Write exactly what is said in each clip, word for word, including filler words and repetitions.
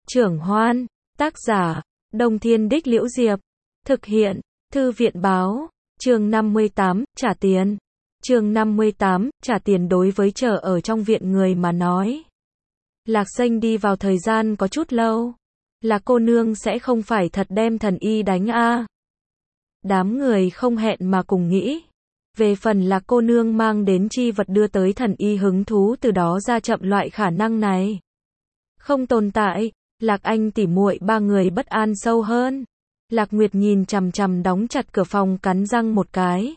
Trưởng Hoan, tác giả, Đông Thiên Đích Liễu Diệp, thực hiện, Thư viện báo, chương năm mươi tám, trả tiền. Chương năm mươi tám, trả tiền đối với chờ ở trong viện người mà nói. Lạc Xanh đi vào thời gian có chút lâu. Là cô nương sẽ không phải thật đem thần y đánh a. Đám người không hẹn mà cùng nghĩ. Về phần là cô nương mang đến chi vật đưa tới thần y hứng thú từ đó ra chậm loại khả năng này. Không tồn tại, Lạc Anh tỉ muội ba người bất an sâu hơn. Lạc Nguyệt nhìn chằm chằm đóng chặt cửa phòng cắn răng một cái.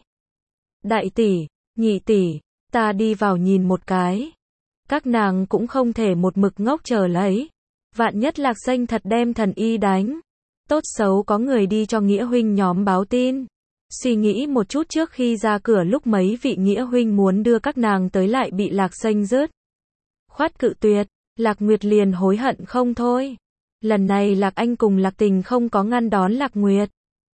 Đại tỷ, nhị tỷ, ta đi vào nhìn một cái. Các nàng cũng không thể một mực ngốc chờ lấy. Vạn nhất Lạc Xanh thật đem thần y đánh. Tốt xấu có người đi cho nghĩa huynh nhóm báo tin. Suy nghĩ một chút trước khi ra cửa lúc mấy vị nghĩa huynh muốn đưa các nàng tới lại bị Lạc Xanh rớt. Khoát cự tuyệt, Lạc Nguyệt liền hối hận không thôi. Lần này Lạc Anh cùng Lạc Tình không có ngăn đón Lạc Nguyệt.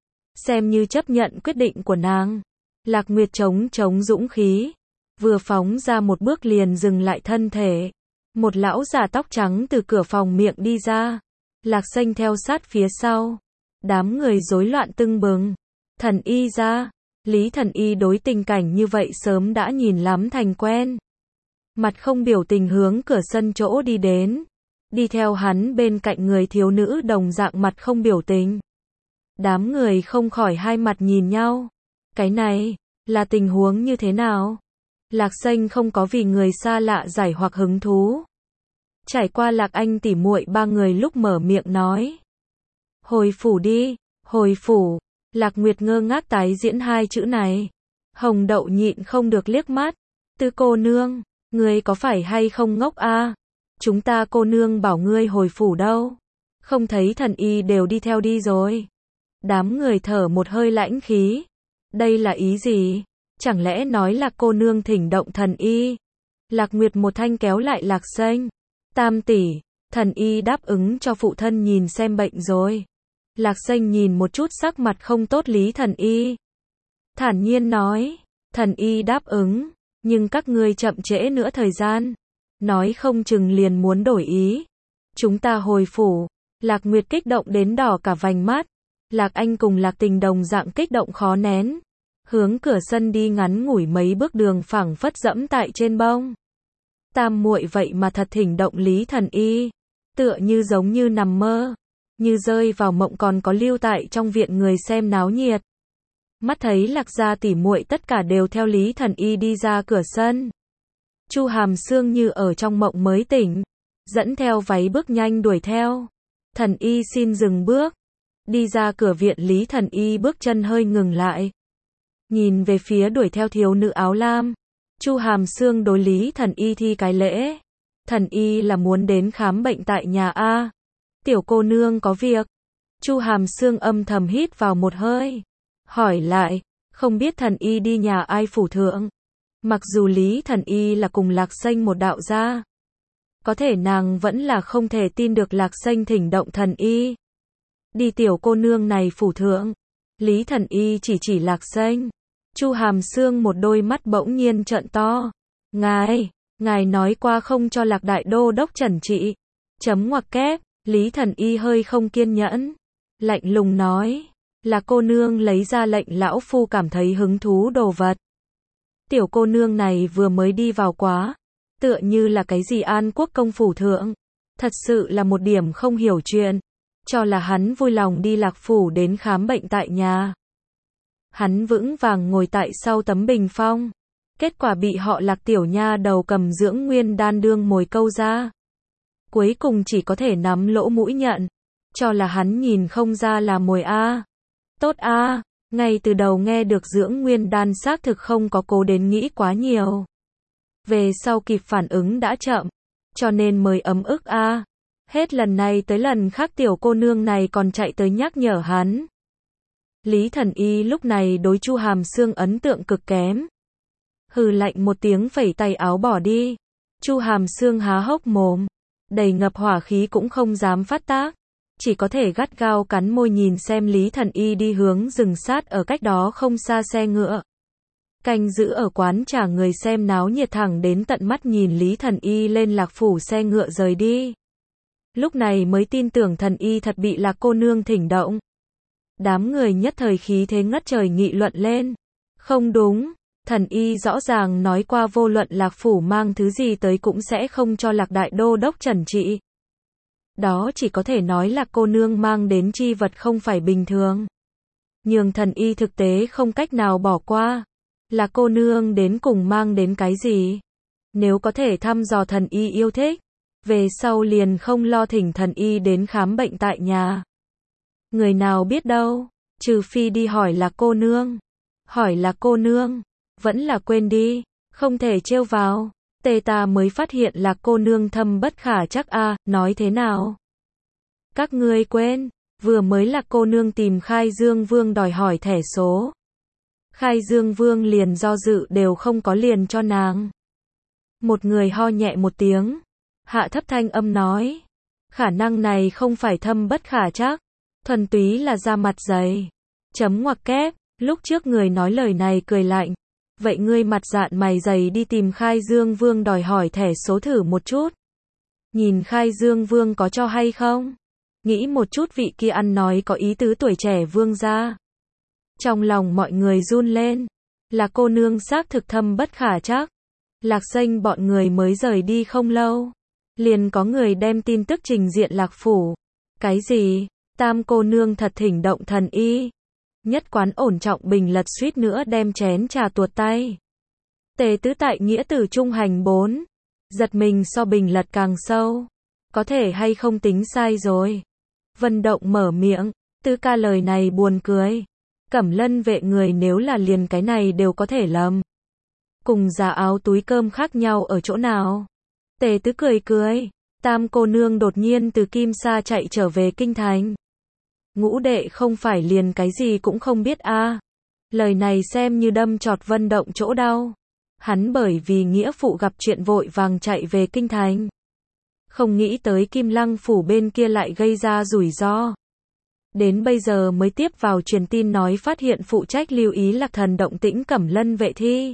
Xem như chấp nhận quyết định của nàng. Lạc Nguyệt chống chống dũng khí. Vừa phóng ra một bước liền dừng lại thân thể. Một lão già tóc trắng từ cửa phòng miệng đi ra. Lạc Xanh theo sát phía sau. Đám người rối loạn tưng bừng. Thần y ra. Lý thần y đối tình cảnh như vậy sớm đã nhìn lắm thành quen. Mặt không biểu tình hướng cửa sân chỗ đi đến. Đi theo hắn bên cạnh người thiếu nữ đồng dạng mặt không biểu tình. Đám người không khỏi hai mặt nhìn nhau. Cái này, là tình huống như thế nào? Lạc Xanh không có vì người xa lạ giải hoặc hứng thú. Trải qua Lạc Anh tỉ muội ba người lúc mở miệng nói. Hồi phủ đi, hồi phủ. Lạc Nguyệt ngơ ngác tái diễn hai chữ này. Hồng Đậu nhịn không được liếc mắt. Tư cô nương, ngươi có phải hay không ngốc a? Chúng ta cô nương bảo ngươi hồi phủ đâu. Không thấy thần y đều đi theo đi rồi. Đám người thở một hơi lãnh khí. Đây là ý gì? Chẳng lẽ nói là cô nương thỉnh động thần y? Lạc Nguyệt một thanh kéo lại Lạc Xanh. Tam tỷ, thần y đáp ứng cho phụ thân nhìn xem bệnh rồi. Lạc Xanh nhìn một chút sắc mặt không tốt Lý thần y. Thản nhiên nói, thần y đáp ứng, nhưng các ngươi chậm trễ nữa thời gian. Nói không chừng liền muốn đổi ý. Chúng ta hồi phủ. Lạc Nguyệt kích động đến đỏ cả vành mắt. Lạc Anh cùng Lạc Tình đồng dạng kích động khó nén. Hướng cửa sân đi ngắn ngủi mấy bước đường phẳng phất dẫm tại trên bông. Tam muội vậy mà thật thỉnh động Lý thần y. Tựa như giống như nằm mơ. Như rơi vào mộng còn có lưu tại trong viện người xem náo nhiệt. Mắt thấy Lạc gia tỉ muội tất cả đều theo Lý thần y đi ra cửa sân. Chu Hàm Sương như ở trong mộng mới tỉnh, dẫn theo váy bước nhanh đuổi theo. Thần y xin dừng bước. Đi ra cửa viện Lý thần y bước chân hơi ngừng lại. Nhìn về phía đuổi theo thiếu nữ áo lam. Chu Hàm Sương đối Lý thần y thi cái lễ. Thần y là muốn đến khám bệnh tại nhà a. Tiểu cô nương có việc. Chu Hàm Sương âm thầm hít vào một hơi. Hỏi lại, không biết thần y đi nhà ai phủ thượng. Mặc dù Lý thần y là cùng Lạc Xanh một đạo gia. Có thể nàng vẫn là không thể tin được Lạc Xanh thỉnh động thần y. Đi tiểu cô nương này phủ thượng. Lý thần y chỉ chỉ Lạc Xanh. Chu Hàm Sương một đôi mắt bỗng nhiên trợn to. Ngài, ngài nói qua không cho Lạc đại đô đốc trần trị. Chấm ngoặc kép, Lý thần y hơi không kiên nhẫn. Lạnh lùng nói, là cô nương lấy ra lệnh lão phu cảm thấy hứng thú đồ vật. Tiểu cô nương này vừa mới đi vào quá. Tựa như là cái gì An Quốc công phủ thượng. Thật sự là một điểm không hiểu chuyện. Cho là hắn vui lòng đi Lạc phủ đến khám bệnh tại nhà. Hắn vững vàng ngồi tại sau tấm bình phong. Kết quả bị họ Lạc tiểu nha đầu cầm dưỡng nguyên đan đương mồi câu ra. Cuối cùng chỉ có thể nắm lỗ mũi nhận. Cho là hắn nhìn không ra là mồi a. Tốt a. Ngay từ đầu nghe được dưỡng nguyên đan xác thực không có cố đến nghĩ quá nhiều. Về sau kịp phản ứng đã chậm. Cho nên mới ấm ức a. Hết lần này tới lần khác tiểu cô nương này còn chạy tới nhắc nhở hắn. Lý thần y lúc này đối Chu Hàm Sương ấn tượng cực kém. Hừ lạnh một tiếng phẩy tay áo bỏ đi. Chu Hàm Sương há hốc mồm. Đầy ngập hỏa khí cũng không dám phát tác. Chỉ có thể gắt gao cắn môi nhìn xem Lý thần y đi hướng rừng sát ở cách đó không xa xe ngựa. Canh giữ ở quán trà người xem náo nhiệt thẳng đến tận mắt nhìn Lý thần y lên Lạc phủ xe ngựa rời đi. lúc này mới tin tưởng thần y thật bị Lạc cô nương thỉnh động. Đám người nhất thời khí thế ngất trời nghị luận lên. Không đúng, thần y rõ ràng nói qua vô luận Lạc phủ mang thứ gì tới cũng sẽ không cho Lạc đại đô đốc trần trị. Đó chỉ có thể nói là cô nương mang đến chi vật không phải bình thường. Nhưng thần y thực tế không cách nào bỏ qua. Là cô nương đến cùng mang đến cái gì? Nếu có thể thăm dò thần y yêu thích, về sau liền không lo thỉnh thần y đến khám bệnh tại nhà. Người nào biết đâu, trừ phi đi hỏi là cô nương. Hỏi là cô nương, vẫn là quên đi, không thể trêu vào. Tê ta mới phát hiện là cô nương thâm bất khả chắc a, à, nói thế nào? Các ngươi quên, vừa mới là cô nương tìm Khai Dương Vương đòi hỏi thẻ số. Khai Dương Vương liền do dự đều không có liền cho nàng. Một người ho nhẹ một tiếng, hạ thấp thanh âm nói. Khả năng này không phải thâm bất khả chắc, thuần túy là da mặt dày. Chấm ngoặc kép, lúc trước người nói lời này cười lạnh. Vậy ngươi mặt dạn mày dày đi tìm Khai Dương Vương đòi hỏi thẻ số thử một chút. Nhìn Khai Dương Vương có cho hay không? Nghĩ một chút vị kia ăn nói có ý tứ tuổi trẻ vương gia. Trong lòng mọi người run lên. Là cô nương xác thực thâm bất khả chắc. Lạc Xanh bọn người mới rời đi không lâu. Liền có người đem tin tức trình diện Lạc phủ. Cái gì? Tam cô nương thật thỉnh động thần y. Nhất quán ổn trọng Bình Lật suýt nữa đem chén trà tuột tay. Tề tứ tại nghĩa tử trung hành bốn. Giật mình so Bình Lật càng sâu. Có thể hay không tính sai rồi. Vân Động mở miệng. Tứ ca lời này buồn cười. Cẩm Lân vệ người nếu là liền cái này đều có thể lầm. Cùng giá áo túi cơm khác nhau ở chỗ nào? Tề tứ cười cười. Tam cô nương đột nhiên từ Kim Sa chạy trở về kinh thành. Ngũ đệ không phải liền cái gì cũng không biết a. À. Lời này xem như đâm chọt Vân Động chỗ đau. Hắn bởi vì nghĩa phụ gặp chuyện vội vàng chạy về kinh thành. Không nghĩ tới Kim Lăng phủ bên kia lại gây ra rủi ro. Đến bây giờ mới tiếp vào truyền tin nói phát hiện phụ trách lưu ý Lạc thần động tĩnh Cẩm Lân vệ thi.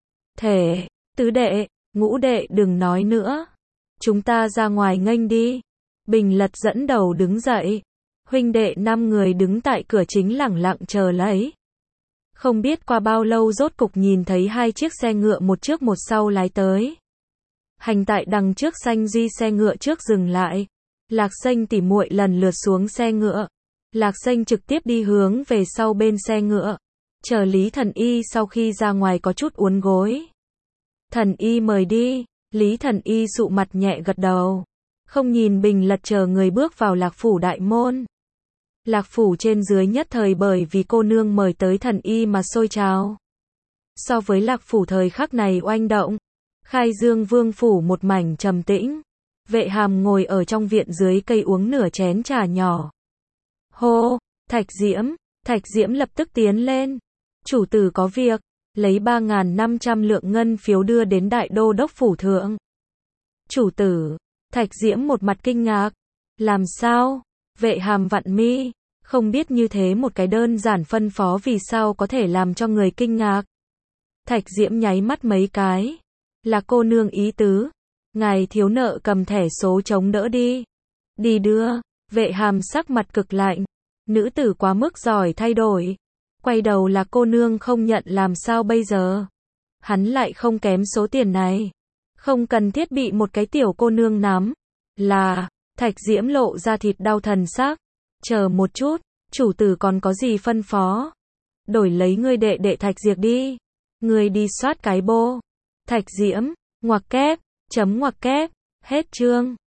Thể, tứ đệ, ngũ đệ đừng nói nữa. Chúng ta ra ngoài nghênh đi. Bình Lật dẫn đầu đứng dậy. Huynh đệ năm người đứng tại cửa chính lẳng lặng chờ lấy. Không biết qua bao lâu rốt cục nhìn thấy hai chiếc xe ngựa một trước một sau lái tới. Hành tại đằng trước Xanh Duy xe ngựa trước dừng lại. Lạc Xanh tỉ muội lần lượt xuống xe ngựa. Lạc Xanh trực tiếp đi hướng về sau bên xe ngựa. Chờ Lý Thần Y sau khi ra ngoài có chút uốn gối. Thần Y mời đi. Lý Thần Y sụ mặt nhẹ gật đầu. Không nhìn Bình Lật chờ người bước vào Lạc phủ đại môn. Lạc phủ trên dưới nhất thời bởi vì cô nương mời tới thần y mà sôi trào. So với Lạc phủ thời khắc này oanh động, Khai Dương Vương phủ một mảnh trầm tĩnh. Vệ Hàm ngồi ở trong viện dưới cây uống nửa chén trà nhỏ. Hô, Thạch Diễm, Thạch Diễm lập tức tiến lên. Chủ tử có việc, lấy ba nghìn năm trăm lượng ngân phiếu đưa đến đại đô đốc phủ thượng. Chủ tử, Thạch Diễm một mặt kinh ngạc. Làm sao? Vệ Hàm vặn mi, không biết như thế một cái đơn giản phân phó vì sao có thể làm cho người kinh ngạc. Thạch Diễm nháy mắt mấy cái. Là cô nương ý tứ. Ngài thiếu nợ cầm thẻ số chống đỡ đi. Đi đưa. Vệ Hàm sắc mặt cực lạnh. Nữ tử quá mức giỏi thay đổi. Quay đầu là cô nương không nhận làm sao bây giờ. Hắn lại không kém số tiền này. Không cần thiết bị một cái tiểu cô nương nắm. Là, Thạch Diễm lộ ra thịt đau thần sắc. Chờ một chút, chủ tử còn có gì phân phó? Đổi lấy ngươi đệ đệ Thạch Diệp đi. Ngươi đi soát cái bô. Thạch Diễm, ngoặc kép, chấm ngoặc kép, hết chương.